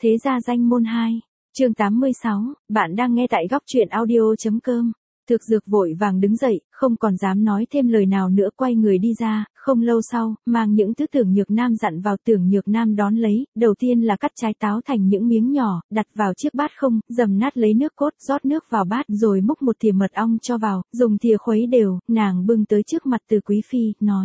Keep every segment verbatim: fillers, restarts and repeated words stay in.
Thế gia danh môn hai, chương tám mươi sáu, bạn đang nghe tại góc truyện audio.com. Thực dược vội vàng đứng dậy, không còn dám nói thêm lời nào nữa, quay người đi ra. Không lâu sau, mang những thứ Tưởng Nhược Nam dặn vào. Tưởng Nhược Nam đón lấy, đầu tiên là cắt trái táo thành những miếng nhỏ, đặt vào chiếc bát không, dầm nát lấy nước cốt, rót nước vào bát, rồi múc một thìa mật ong cho vào, dùng thìa khuấy đều, nàng bưng tới trước mặt Từ Quý Phi, nói: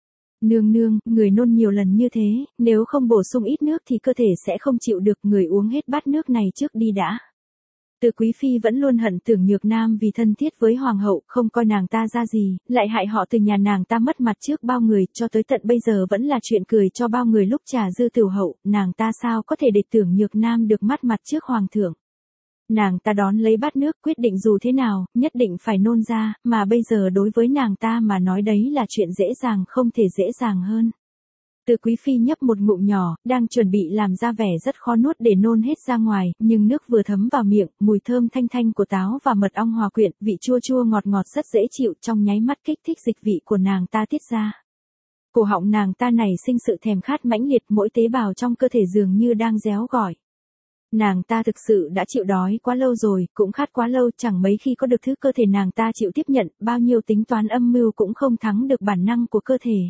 Nương nương, người nôn nhiều lần như thế, nếu không bổ sung ít nước thì cơ thể sẽ không chịu được, người uống hết bát nước này trước đi đã. Từ Quý Phi vẫn luôn hận Tưởng Nhược Nam vì thân thiết với Hoàng hậu, không coi nàng ta ra gì, lại hại họ từ nhà nàng ta mất mặt trước bao người, cho tới tận bây giờ vẫn là chuyện cười cho bao người lúc trà dư tửu hậu, nàng ta sao có thể để Tưởng Nhược Nam được mất mặt trước Hoàng thượng. Nàng ta đón lấy bát nước, quyết định dù thế nào, nhất định phải nôn ra, mà bây giờ đối với nàng ta mà nói đấy là chuyện dễ dàng không thể dễ dàng hơn. Từ Quý Phi nhấp một ngụm nhỏ, đang chuẩn bị làm ra vẻ rất khó nuốt để nôn hết ra ngoài, nhưng nước vừa thấm vào miệng, mùi thơm thanh thanh của táo và mật ong hòa quyện, vị chua chua ngọt ngọt rất dễ chịu, trong nháy mắt kích thích dịch vị của nàng ta tiết ra. Cổ họng nàng ta nảy sinh sự thèm khát mãnh liệt, mỗi tế bào trong cơ thể dường như đang réo gọi. Nàng ta thực sự đã chịu đói quá lâu rồi, cũng khát quá lâu, chẳng mấy khi có được thứ cơ thể nàng ta chịu tiếp nhận, bao nhiêu tính toán âm mưu cũng không thắng được bản năng của cơ thể.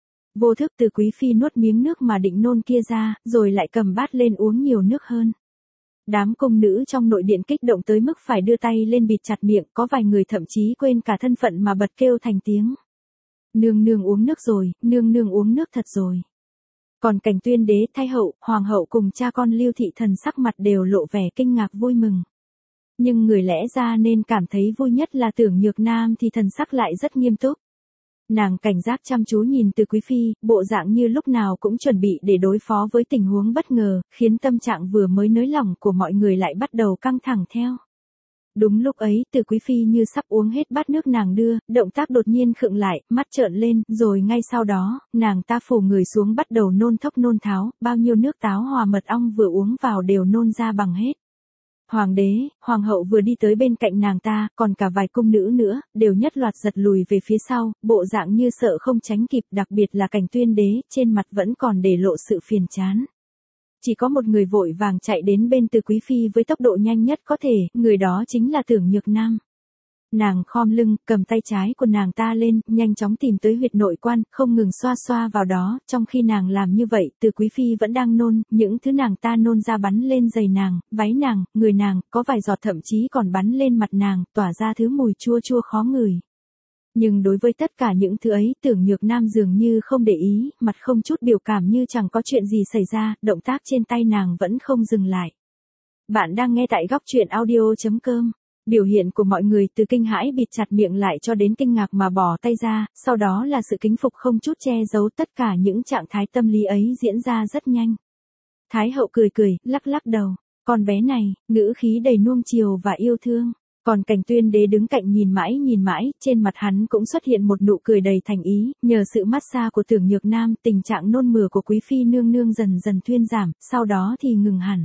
Vô thức Từ Quý Phi nuốt miếng nước mà định nôn kia ra, rồi lại cầm bát lên uống nhiều nước hơn. Đám cung nữ trong nội điện kích động tới mức phải đưa tay lên bịt chặt miệng, có vài người thậm chí quên cả thân phận mà bật kêu thành tiếng. Nương nương uống nước rồi, nương nương uống nước thật rồi. Còn Cảnh Tuyên đế, Thái hậu, Hoàng hậu cùng cha con Lưu Thị Thần sắc mặt đều lộ vẻ kinh ngạc vui mừng. Nhưng người lẽ ra nên cảm thấy vui nhất là Tưởng Nhược Nam thì thần sắc lại rất nghiêm túc. Nàng cảnh giác chăm chú nhìn Từ Quý Phi, bộ dạng như lúc nào cũng chuẩn bị để đối phó với tình huống bất ngờ, khiến tâm trạng vừa mới nới lỏng của mọi người lại bắt đầu căng thẳng theo. Đúng lúc ấy, Từ Quý Phi như sắp uống hết bát nước nàng đưa, động tác đột nhiên khựng lại, mắt trợn lên, rồi ngay sau đó, nàng ta phủ người xuống bắt đầu nôn thốc nôn tháo, bao nhiêu nước táo hòa mật ong vừa uống vào đều nôn ra bằng hết. Hoàng đế, Hoàng hậu vừa đi tới bên cạnh nàng ta, còn cả vài cung nữ nữa, đều nhất loạt giật lùi về phía sau, bộ dạng như sợ không tránh kịp, đặc biệt là Cảnh Tuyên đế, trên mặt vẫn còn để lộ sự phiền chán. Chỉ có một người vội vàng chạy đến bên Từ Quý Phi với tốc độ nhanh nhất có thể, người đó chính là Tưởng Nhược Nam. Nàng khom lưng, cầm tay trái của nàng ta lên, nhanh chóng tìm tới huyệt nội quan, không ngừng xoa xoa vào đó, trong khi nàng làm như vậy, Từ Quý Phi vẫn đang nôn, những thứ nàng ta nôn ra bắn lên giày nàng, váy nàng, người nàng, có vài giọt thậm chí còn bắn lên mặt nàng, tỏa ra thứ mùi chua chua khó ngửi. Nhưng đối với tất cả những thứ ấy, Tưởng Nhược Nam dường như không để ý, mặt không chút biểu cảm như chẳng có chuyện gì xảy ra, động tác trên tay nàng vẫn không dừng lại. Bạn đang nghe tại góc truyện audio.com. Biểu hiện của mọi người từ kinh hãi bịt chặt miệng lại cho đến kinh ngạc mà bỏ tay ra, sau đó là sự kính phục không chút che giấu, tất cả những trạng thái tâm lý ấy diễn ra rất nhanh. Thái hậu cười cười, lắc lắc đầu, con bé này, ngữ khí đầy nuông chiều và yêu thương. Còn Cảnh Tuyên đế đứng cạnh nhìn mãi nhìn mãi, trên mặt hắn cũng xuất hiện một nụ cười đầy thành ý, nhờ sự massage của Tưởng Nhược Nam, tình trạng nôn mửa của Quý Phi nương nương dần dần thuyên giảm, sau đó thì ngừng hẳn.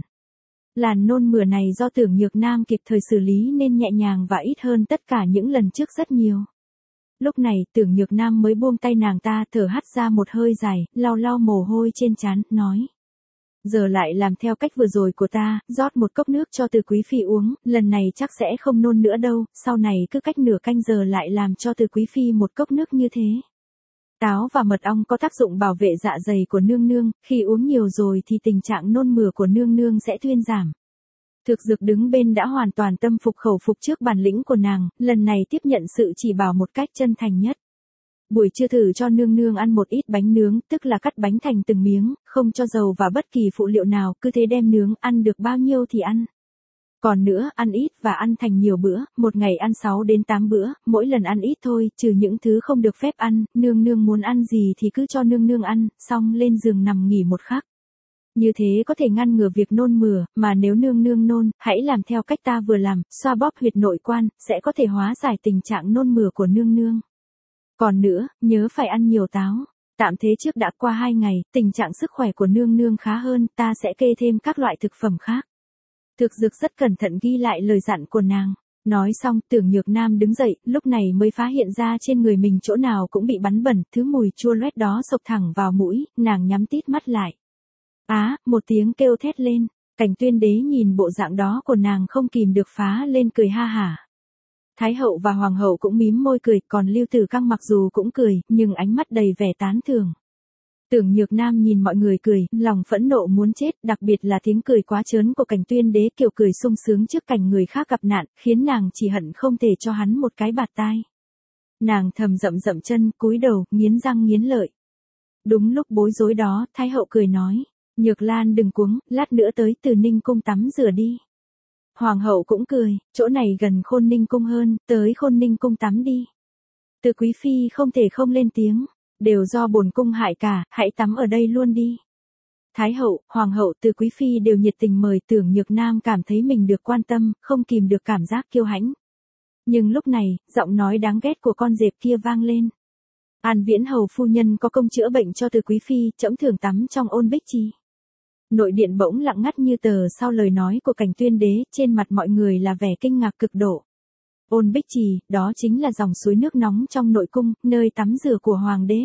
Làn nôn mửa này do Tưởng Nhược Nam kịp thời xử lý nên nhẹ nhàng và ít hơn tất cả những lần trước rất nhiều. Lúc này, Tưởng Nhược Nam mới buông tay nàng ta, thở hắt ra một hơi dài, lau lau mồ hôi trên trán, nói: Giờ lại làm theo cách vừa rồi của ta, rót một cốc nước cho Từ Quý Phi uống, lần này chắc sẽ không nôn nữa đâu, sau này cứ cách nửa canh giờ lại làm cho Từ Quý Phi một cốc nước như thế. Táo và mật ong có tác dụng bảo vệ dạ dày của nương nương, khi uống nhiều rồi thì tình trạng nôn mửa của nương nương sẽ thuyên giảm. Thực dược đứng bên đã hoàn toàn tâm phục khẩu phục trước bản lĩnh của nàng, lần này tiếp nhận sự chỉ bảo một cách chân thành nhất. Buổi trưa thử cho nương nương ăn một ít bánh nướng, tức là cắt bánh thành từng miếng, không cho dầu và bất kỳ phụ liệu nào, cứ thế đem nướng, ăn được bao nhiêu thì ăn. Còn nữa, ăn ít và ăn thành nhiều bữa, một ngày ăn sáu đến tám bữa, mỗi lần ăn ít thôi, trừ những thứ không được phép ăn, nương nương muốn ăn gì thì cứ cho nương nương ăn, xong lên giường nằm nghỉ một khắc. Như thế có thể ngăn ngừa việc nôn mửa, mà nếu nương nương nôn, hãy làm theo cách ta vừa làm, xoa bóp huyệt nội quan, sẽ có thể hóa giải tình trạng nôn mửa của nương nương. Còn nữa, nhớ phải ăn nhiều táo. Tạm thế trước đã qua hai ngày, tình trạng sức khỏe của nương nương khá hơn, ta sẽ kê thêm các loại thực phẩm khác. Thực dược rất cẩn thận ghi lại lời dặn của nàng. Nói xong, Tưởng Nhược Nam đứng dậy, lúc này mới phát hiện ra trên người mình chỗ nào cũng bị bắn bẩn, thứ mùi chua loét đó xộc thẳng vào mũi, nàng nhắm tít mắt lại. Á, một tiếng kêu thét lên. Cảnh Tuyên Đế nhìn bộ dạng đó của nàng không kìm được phá lên cười ha hả. Thái hậu và hoàng hậu cũng mím môi cười, còn Lưu Tử Căng mặc dù cũng cười, nhưng ánh mắt đầy vẻ tán thưởng. Tưởng Nhược Nam nhìn mọi người cười, lòng phẫn nộ muốn chết, đặc biệt là tiếng cười quá trớn của Cảnh Tuyên Đế kiểu cười sung sướng trước cảnh người khác gặp nạn, khiến nàng chỉ hận không thể cho hắn một cái bạt tai. Nàng thầm dậm dậm chân, cúi đầu, nghiến răng nghiến lợi. Đúng lúc bối rối đó, Thái hậu cười nói, Nhược Lan đừng cuống, lát nữa tới Từ Ninh cung tắm rửa đi. Hoàng hậu cũng cười, chỗ này gần Khôn Ninh cung hơn, tới Khôn Ninh cung tắm đi. Từ quý phi không thể không lên tiếng, đều do bổn cung hại cả, hãy tắm ở đây luôn đi. Thái hậu, hoàng hậu, Từ quý phi đều nhiệt tình mời. Tưởng Nhược Nam cảm thấy mình được quan tâm, không kìm được cảm giác kiêu hãnh. Nhưng lúc này, giọng nói đáng ghét của con dẹp kia vang lên. An Viễn hầu phu nhân có công chữa bệnh cho Từ quý phi, trẫm thường tắm trong Ôn Bích Trì. Nội điện bỗng lặng ngắt như tờ sau lời nói của Cảnh Tuyên Đế, trên mặt mọi người là vẻ kinh ngạc cực độ. Ôn Bích Trì, đó chính là dòng suối nước nóng trong nội cung, nơi tắm rửa của hoàng đế.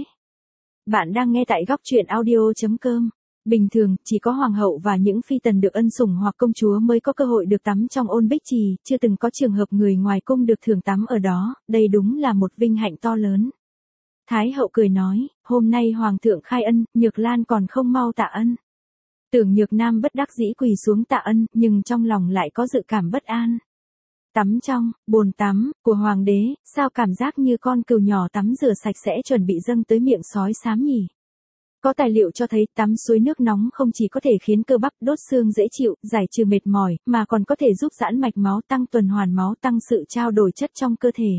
Bạn đang nghe tại góc truyện audio chấm com. Bình thường, chỉ có hoàng hậu và những phi tần được ân sủng hoặc công chúa mới có cơ hội được tắm trong Ôn Bích Trì, chưa từng có trường hợp người ngoài cung được thường tắm ở đó, đây đúng là một vinh hạnh to lớn. Thái hậu cười nói, hôm nay hoàng thượng khai ân, Nhược Lan còn không mau tạ ân. Tưởng Nhược Nam bất đắc dĩ quỳ xuống tạ ân, nhưng trong lòng lại có dự cảm bất an. Tắm trong, bồn tắm, của hoàng đế, sao cảm giác như con cừu nhỏ tắm rửa sạch sẽ chuẩn bị dâng tới miệng sói xám nhỉ? Có tài liệu cho thấy tắm suối nước nóng không chỉ có thể khiến cơ bắp đốt xương dễ chịu, giải trừ mệt mỏi, mà còn có thể giúp giãn mạch máu, tăng tuần hoàn máu, tăng sự trao đổi chất trong cơ thể.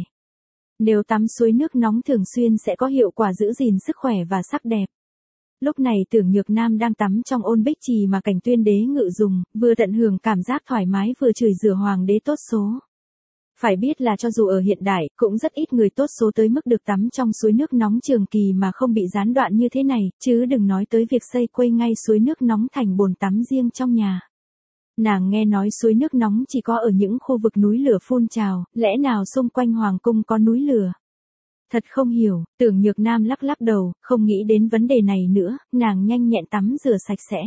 Nếu tắm suối nước nóng thường xuyên sẽ có hiệu quả giữ gìn sức khỏe và sắc đẹp. Lúc này Tưởng Nhược Nam đang tắm trong Ôn Bích Trì mà Cảnh Tuyên Đế ngự dùng, vừa tận hưởng cảm giác thoải mái vừa chửi rủa hoàng đế tốt số. Phải biết là cho dù ở hiện đại, cũng rất ít người tốt số tới mức được tắm trong suối nước nóng trường kỳ mà không bị gián đoạn như thế này, chứ đừng nói tới việc xây quây ngay suối nước nóng thành bồn tắm riêng trong nhà. Nàng nghe nói suối nước nóng chỉ có ở những khu vực núi lửa phun trào, lẽ nào xung quanh hoàng cung có núi lửa? Thật không hiểu, Tưởng Nhược Nam lắc lắc đầu, không nghĩ đến vấn đề này nữa, nàng nhanh nhẹn tắm rửa sạch sẽ.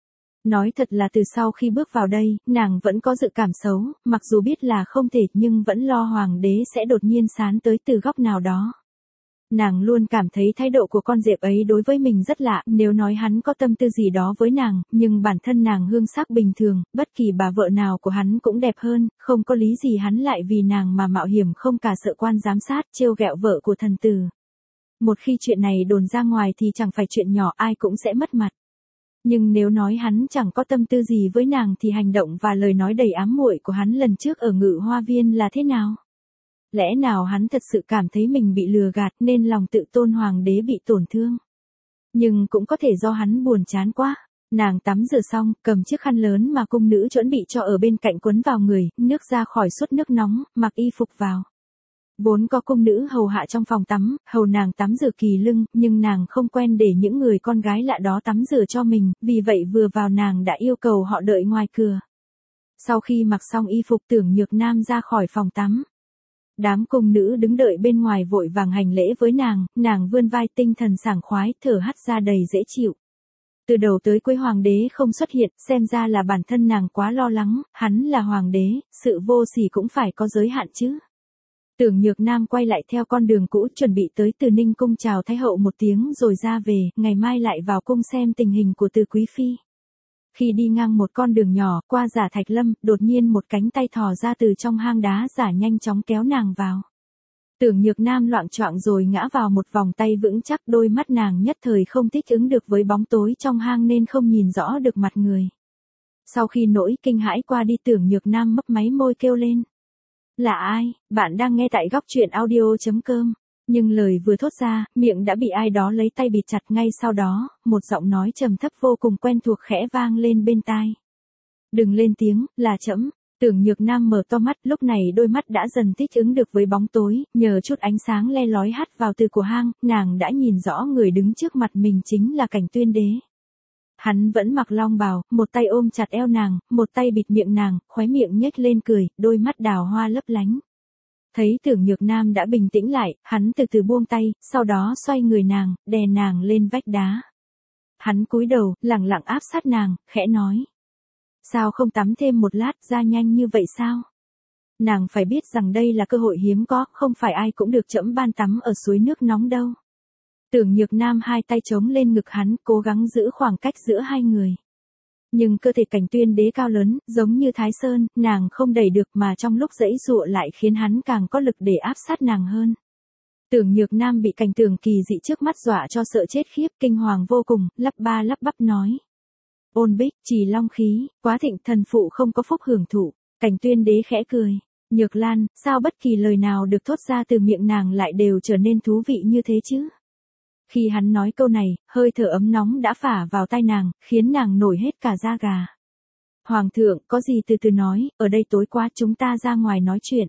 Nói thật là từ sau khi bước vào đây, nàng vẫn có dự cảm xấu, mặc dù biết là không thể nhưng vẫn lo hoàng đế sẽ đột nhiên sán tới từ góc nào đó. Nàng luôn cảm thấy thái độ của con dẹp ấy đối với mình rất lạ, nếu nói hắn có tâm tư gì đó với nàng, nhưng bản thân nàng hương sắc bình thường, bất kỳ bà vợ nào của hắn cũng đẹp hơn, không có lý gì hắn lại vì nàng mà mạo hiểm không cả sợ quan giám sát, trêu ghẹo vợ của thần tử. Một khi chuyện này đồn ra ngoài thì chẳng phải chuyện nhỏ, ai cũng sẽ mất mặt. Nhưng nếu nói hắn chẳng có tâm tư gì với nàng thì hành động và lời nói đầy ám muội của hắn lần trước ở Ngự Hoa Viên là thế nào? Lẽ nào hắn thật sự cảm thấy mình bị lừa gạt nên lòng tự tôn hoàng đế bị tổn thương? Nhưng cũng có thể do hắn buồn chán quá. Nàng tắm rửa xong, cầm chiếc khăn lớn mà cung nữ chuẩn bị cho ở bên cạnh quấn vào người, nước ra khỏi suốt nước nóng, mặc y phục vào. Vốn có cung nữ hầu hạ trong phòng tắm, hầu nàng tắm rửa kỳ lưng, nhưng nàng không quen để những người con gái lạ đó tắm rửa cho mình, vì vậy vừa vào nàng đã yêu cầu họ đợi ngoài cửa. Sau khi mặc xong y phục Tưởng Nhược Nam ra khỏi phòng tắm. Đám cung nữ đứng đợi bên ngoài vội vàng hành lễ với nàng, nàng vươn vai tinh thần sảng khoái, thở hắt ra đầy dễ chịu. Từ đầu tới cuối hoàng đế không xuất hiện, xem ra là bản thân nàng quá lo lắng, hắn là hoàng đế, sự vô sỉ cũng phải có giới hạn chứ. Tưởng Nhược Nam quay lại theo con đường cũ, chuẩn bị tới Từ Ninh cung chào Thái hậu một tiếng rồi ra về, ngày mai lại vào cung xem tình hình của Từ quý phi. Khi đi ngang một con đường nhỏ, qua Giả Thạch Lâm, đột nhiên một cánh tay thò ra từ trong hang đá giả nhanh chóng kéo nàng vào. Tưởng Nhược Nam loạng choạng rồi ngã vào một vòng tay vững chắc, đôi mắt nàng nhất thời không thích ứng được với bóng tối trong hang nên không nhìn rõ được mặt người. Sau khi nỗi kinh hãi qua đi Tưởng Nhược Nam mấp máy môi kêu lên. Là ai? Bạn đang nghe tại góc truyện audio chấm com. Nhưng lời vừa thốt ra, miệng đã bị ai đó lấy tay bịt chặt, ngay sau đó, một giọng nói trầm thấp vô cùng quen thuộc khẽ vang lên bên tai. Đừng lên tiếng, là trẫm. Tưởng Nhược Nam mở to mắt, lúc này đôi mắt đã dần thích ứng được với bóng tối, nhờ chút ánh sáng le lói hắt vào từ của hang, nàng đã nhìn rõ người đứng trước mặt mình chính là Cảnh Tuyên Đế. Hắn vẫn mặc long bào, một tay ôm chặt eo nàng, một tay bịt miệng nàng, khóe miệng nhếch lên cười, đôi mắt đào hoa lấp lánh. Thấy Tưởng Nhược Nam đã bình tĩnh lại, hắn từ từ buông tay, sau đó xoay người nàng, đè nàng lên vách đá. Hắn cúi đầu, lẳng lặng áp sát nàng, khẽ nói. Sao không tắm thêm một lát, ra nhanh như vậy sao? Nàng phải biết rằng đây là cơ hội hiếm có, không phải ai cũng được trẫm ban tắm ở suối nước nóng đâu. Tưởng Nhược Nam hai tay chống lên ngực hắn, cố gắng giữ khoảng cách giữa hai người. Nhưng cơ thể Cảnh Tuyên Đế cao lớn, giống như Thái Sơn, nàng không đẩy được mà trong lúc giãy giụa lại khiến hắn càng có lực để áp sát nàng hơn. Tưởng Nhược Nam bị cảnh tượng kỳ dị trước mắt dọa cho sợ chết khiếp, kinh hoàng vô cùng, lắp ba lắp bắp nói. Ôn Bích, Trì Long khí, quá thịnh, thần phụ không có phúc hưởng thụ. Cảnh Tuyên Đế khẽ cười. Nhược Lan, sao bất kỳ lời nào được thốt ra từ miệng nàng lại đều trở nên thú vị như thế chứ? Khi hắn nói câu này, hơi thở ấm nóng đã phả vào tai nàng, khiến nàng nổi hết cả da gà. Hoàng thượng, có gì từ từ nói, ở đây tối quá, chúng ta ra ngoài nói chuyện.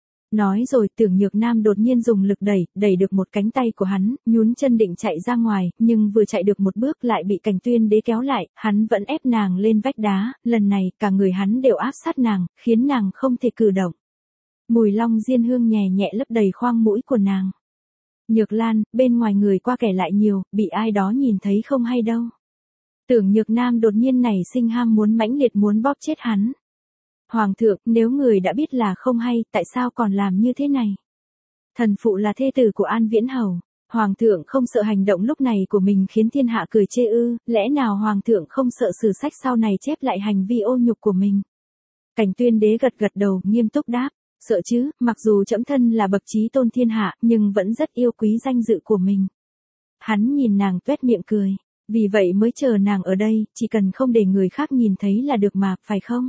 Nói rồi Tưởng Nhược Nam đột nhiên dùng lực đẩy, đẩy được một cánh tay của hắn, nhún chân định chạy ra ngoài, nhưng vừa chạy được một bước lại bị Cảnh Tuyên Đế kéo lại, hắn vẫn ép nàng lên vách đá, lần này cả người hắn đều áp sát nàng, khiến nàng không thể cử động. Mùi long diên hương nhẹ nhẹ lấp đầy khoang mũi của nàng. Nhược Lan, bên ngoài người qua kẻ lại nhiều, bị ai đó nhìn thấy không hay đâu. Tưởng Nhược Nam đột nhiên nảy sinh ham muốn mãnh liệt muốn bóp chết hắn. Hoàng thượng, nếu người đã biết là không hay, tại sao còn làm như thế này? Thần phụ là thê tử của An Viễn Hầu. Hoàng thượng không sợ hành động lúc này của mình khiến thiên hạ cười chê ư, lẽ nào Hoàng thượng không sợ sử sách sau này chép lại hành vi ô nhục của mình? Cảnh Tuyên Đế gật gật đầu, nghiêm túc đáp. Sợ chứ, mặc dù trẫm thân là bậc chí tôn thiên hạ, nhưng vẫn rất yêu quý danh dự của mình. Hắn nhìn nàng tuét miệng cười. Vì vậy mới chờ nàng ở đây, chỉ cần không để người khác nhìn thấy là được mà, phải không?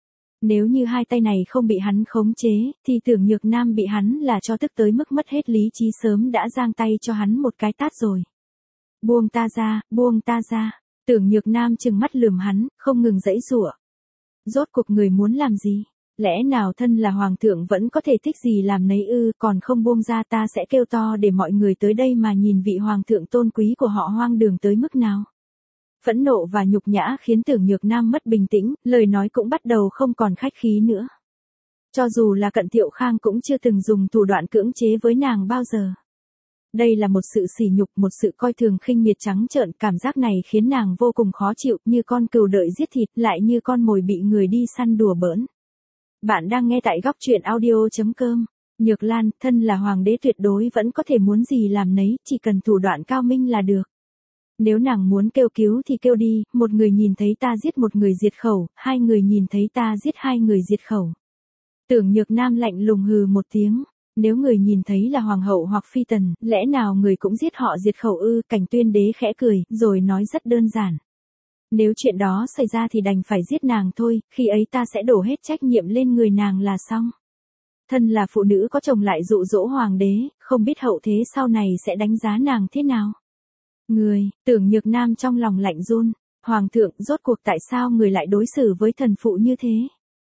Nếu như hai tay này không bị hắn khống chế, thì Tưởng Nhược Nam bị hắn là cho tức tới mức mất hết lý trí sớm đã giang tay cho hắn một cái tát rồi. Buông ta ra, buông ta ra. Tưởng Nhược Nam trừng mắt lườm hắn, không ngừng giãy giụa. Rốt cuộc người muốn làm gì? Lẽ nào thân là hoàng thượng vẫn có thể thích gì làm nấy ư, còn không buông ra ta sẽ kêu to để mọi người tới đây mà nhìn vị hoàng thượng tôn quý của họ hoang đường tới mức nào. Phẫn nộ và nhục nhã khiến Tưởng Nhược Nam mất bình tĩnh, lời nói cũng bắt đầu không còn khách khí nữa. Cho dù là Cận Thiệu Khang cũng chưa từng dùng thủ đoạn cưỡng chế với nàng bao giờ. Đây là một sự sỉ nhục, một sự coi thường khinh miệt trắng trợn, cảm giác này khiến nàng vô cùng khó chịu, như con cừu đợi giết thịt, lại như con mồi bị người đi săn đùa bỡn. Bạn đang nghe tại góc truyện audio chấm com. Nhược Lan, thân là hoàng đế tuyệt đối vẫn có thể muốn gì làm nấy, chỉ cần thủ đoạn cao minh là được. Nếu nàng muốn kêu cứu thì kêu đi, một người nhìn thấy ta giết một người diệt khẩu, hai người nhìn thấy ta giết hai người diệt khẩu. Tưởng Nhược Nam lạnh lùng hừ một tiếng, nếu người nhìn thấy là hoàng hậu hoặc phi tần, lẽ nào người cũng giết họ diệt khẩu ư? Cảnh Tuyên Đế khẽ cười, rồi nói rất đơn giản. Nếu chuyện đó xảy ra thì đành phải giết nàng thôi, khi ấy ta sẽ đổ hết trách nhiệm lên người nàng là xong. Thân là phụ nữ có chồng lại dụ dỗ hoàng đế, không biết hậu thế sau này sẽ đánh giá nàng thế nào. Người, Tưởng Nhược Nam trong lòng lạnh run, hoàng thượng, rốt cuộc tại sao người lại đối xử với thần phụ như thế?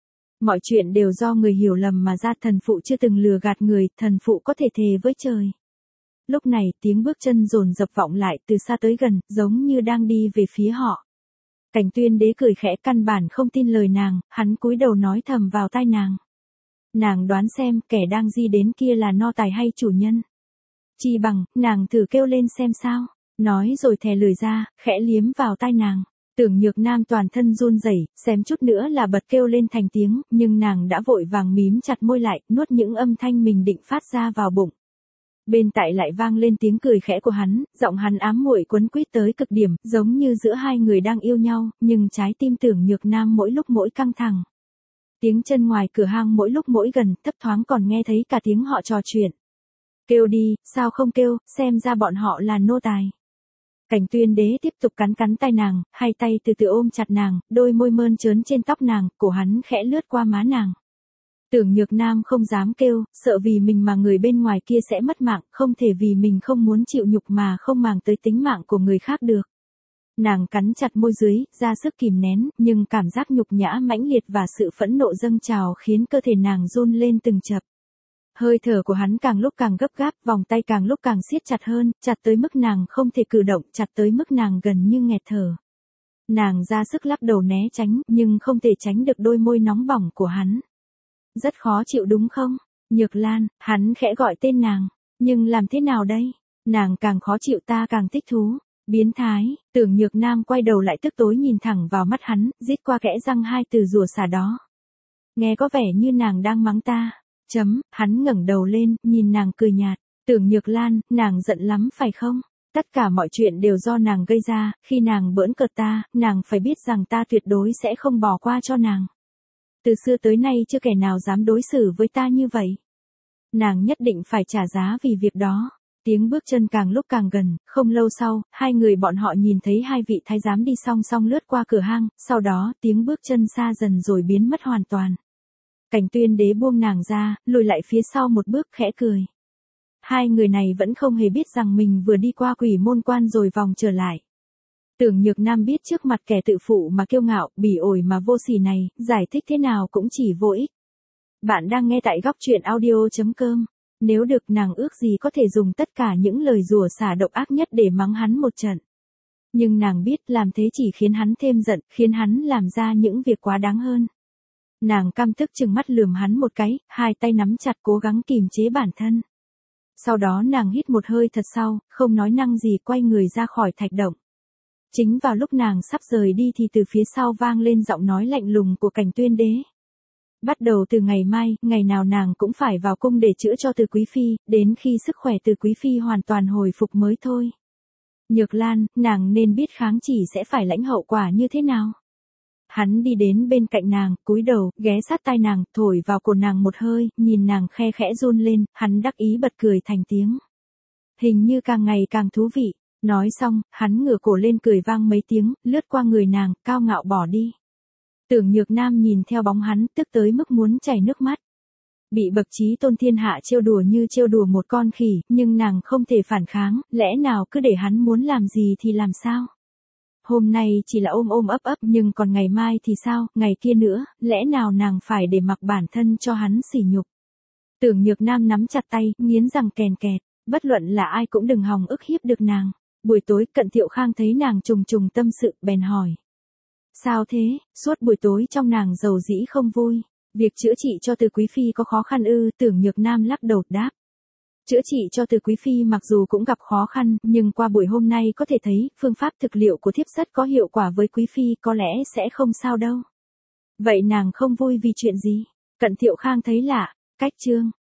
Mọi chuyện đều do người hiểu lầm mà ra, thần phụ chưa từng lừa gạt người, thần phụ có thể thề với trời. Lúc này tiếng bước chân dồn dập vọng lại từ xa tới gần, giống như đang đi về phía họ. Cảnh Tuyên Đế cười khẽ, căn bản không tin lời nàng, hắn cúi đầu nói thầm vào tai nàng. Nàng đoán xem kẻ đang di đến kia là nô tài hay chủ nhân. Chi bằng, nàng thử kêu lên xem sao. Nói rồi thè lưỡi ra, khẽ liếm vào tai nàng. Tưởng Nhược Nam toàn thân run rẩy, xém chút nữa là bật kêu lên thành tiếng, nhưng nàng đã vội vàng mím chặt môi lại, nuốt những âm thanh mình định phát ra vào bụng. Bên tai lại vang lên tiếng cười khẽ của hắn, giọng hắn ám muội quấn quýt tới cực điểm, giống như giữa hai người đang yêu nhau, nhưng trái tim Tưởng Nhược Nam mỗi lúc mỗi căng thẳng. Tiếng chân ngoài cửa hang mỗi lúc mỗi gần, thấp thoáng còn nghe thấy cả tiếng họ trò chuyện. Kêu đi, sao không kêu, xem ra bọn họ là nô tài. Cảnh Tuyên Đế tiếp tục cắn cắn tai nàng, hai tay từ từ ôm chặt nàng, đôi môi mơn trớn trên tóc nàng, cổ hắn khẽ lướt qua má nàng. Tưởng Nhược Nam không dám kêu, sợ vì mình mà người bên ngoài kia sẽ mất mạng, không thể vì mình không muốn chịu nhục mà không màng tới tính mạng của người khác được. Nàng cắn chặt môi dưới, ra sức kìm nén, nhưng cảm giác nhục nhã mãnh liệt và sự phẫn nộ dâng trào khiến cơ thể nàng run lên từng chập. Hơi thở của hắn càng lúc càng gấp gáp, vòng tay càng lúc càng siết chặt hơn, chặt tới mức nàng không thể cử động, chặt tới mức nàng gần như nghẹt thở. Nàng ra sức lắc đầu né tránh, nhưng không thể tránh được đôi môi nóng bỏng của hắn. Rất khó chịu đúng không? Nhược Lan, hắn khẽ gọi tên nàng. Nhưng làm thế nào đây? Nàng càng khó chịu ta càng thích thú. Biến thái, Tưởng Nhược Nam quay đầu lại tức tối nhìn thẳng vào mắt hắn, rít qua kẽ răng hai từ rủa xả đó. Nghe có vẻ như nàng đang mắng ta. Chấm, hắn ngẩng đầu lên, nhìn nàng cười nhạt. Tưởng Nhược Lan, nàng giận lắm phải không? Tất cả mọi chuyện đều do nàng gây ra, khi nàng bỡn cợt ta, nàng phải biết rằng ta tuyệt đối sẽ không bỏ qua cho nàng. Từ xưa tới nay chưa kẻ nào dám đối xử với ta như vậy. Nàng nhất định phải trả giá vì việc đó. Tiếng bước chân càng lúc càng gần, không lâu sau, hai người bọn họ nhìn thấy hai vị thái giám đi song song lướt qua cửa hang, sau đó tiếng bước chân xa dần rồi biến mất hoàn toàn. Cảnh Tuyên Đế buông nàng ra, lùi lại phía sau một bước khẽ cười. Hai người này vẫn không hề biết rằng mình vừa đi qua Quỷ Môn Quan rồi vòng trở lại. Tưởng Nhược Nam biết trước mặt kẻ tự phụ mà kiêu ngạo, bỉ ổi mà vô sỉ này, giải thích thế nào cũng chỉ vô ích. Bạn đang nghe tại góc truyện audio chấm com. Nếu được nàng ước gì có thể dùng tất cả những lời rủa xả độc ác nhất để mắng hắn một trận. Nhưng nàng biết làm thế chỉ khiến hắn thêm giận, khiến hắn làm ra những việc quá đáng hơn. Nàng căm tức trừng mắt lườm hắn một cái, hai tay nắm chặt cố gắng kìm chế bản thân. Sau đó nàng hít một hơi thật sâu, không nói năng gì quay người ra khỏi thạch động. Chính vào lúc nàng sắp rời đi thì từ phía sau vang lên giọng nói lạnh lùng của Cảnh Tuyên Đế. Bắt đầu từ ngày mai, ngày nào nàng cũng phải vào cung để chữa cho Từ Quý Phi, đến khi sức khỏe Từ Quý Phi hoàn toàn hồi phục mới thôi. Nhược Lan, nàng nên biết kháng chỉ sẽ phải lãnh hậu quả như thế nào. Hắn đi đến bên cạnh nàng, cúi đầu, ghé sát tai nàng, thổi vào cổ nàng một hơi, nhìn nàng khe khẽ run lên, hắn đắc ý bật cười thành tiếng. Hình như càng ngày càng thú vị. Nói xong, hắn ngửa cổ lên cười vang mấy tiếng, lướt qua người nàng, cao ngạo bỏ đi. Tưởng Nhược Nam nhìn theo bóng hắn, tức tới mức muốn chảy nước mắt. Bị bậc trí tôn thiên hạ trêu đùa như trêu đùa một con khỉ, nhưng nàng không thể phản kháng, lẽ nào cứ để hắn muốn làm gì thì làm sao? Hôm nay chỉ là ôm ôm ấp ấp, nhưng còn ngày mai thì sao, ngày kia nữa, lẽ nào nàng phải để mặc bản thân cho hắn sỉ nhục? Tưởng Nhược Nam nắm chặt tay, nghiến răng kèn kẹt, bất luận là ai cũng đừng hòng ức hiếp được nàng. Buổi tối, Cận Thiệu Khang thấy nàng trùng trùng tâm sự, bèn hỏi. Sao thế, suốt buổi tối trong nàng dầu dĩ không vui. Việc chữa trị cho Từ Quý Phi có khó khăn ư? Tưởng Nhược Nam lắc đầu đáp. Chữa trị cho Từ Quý Phi mặc dù cũng gặp khó khăn, nhưng qua buổi hôm nay có thể thấy, phương pháp thực liệu của thiếp rất có hiệu quả với Quý Phi, có lẽ sẽ không sao đâu. Vậy nàng không vui vì chuyện gì? Cận Thiệu Khang thấy lạ, cách chương.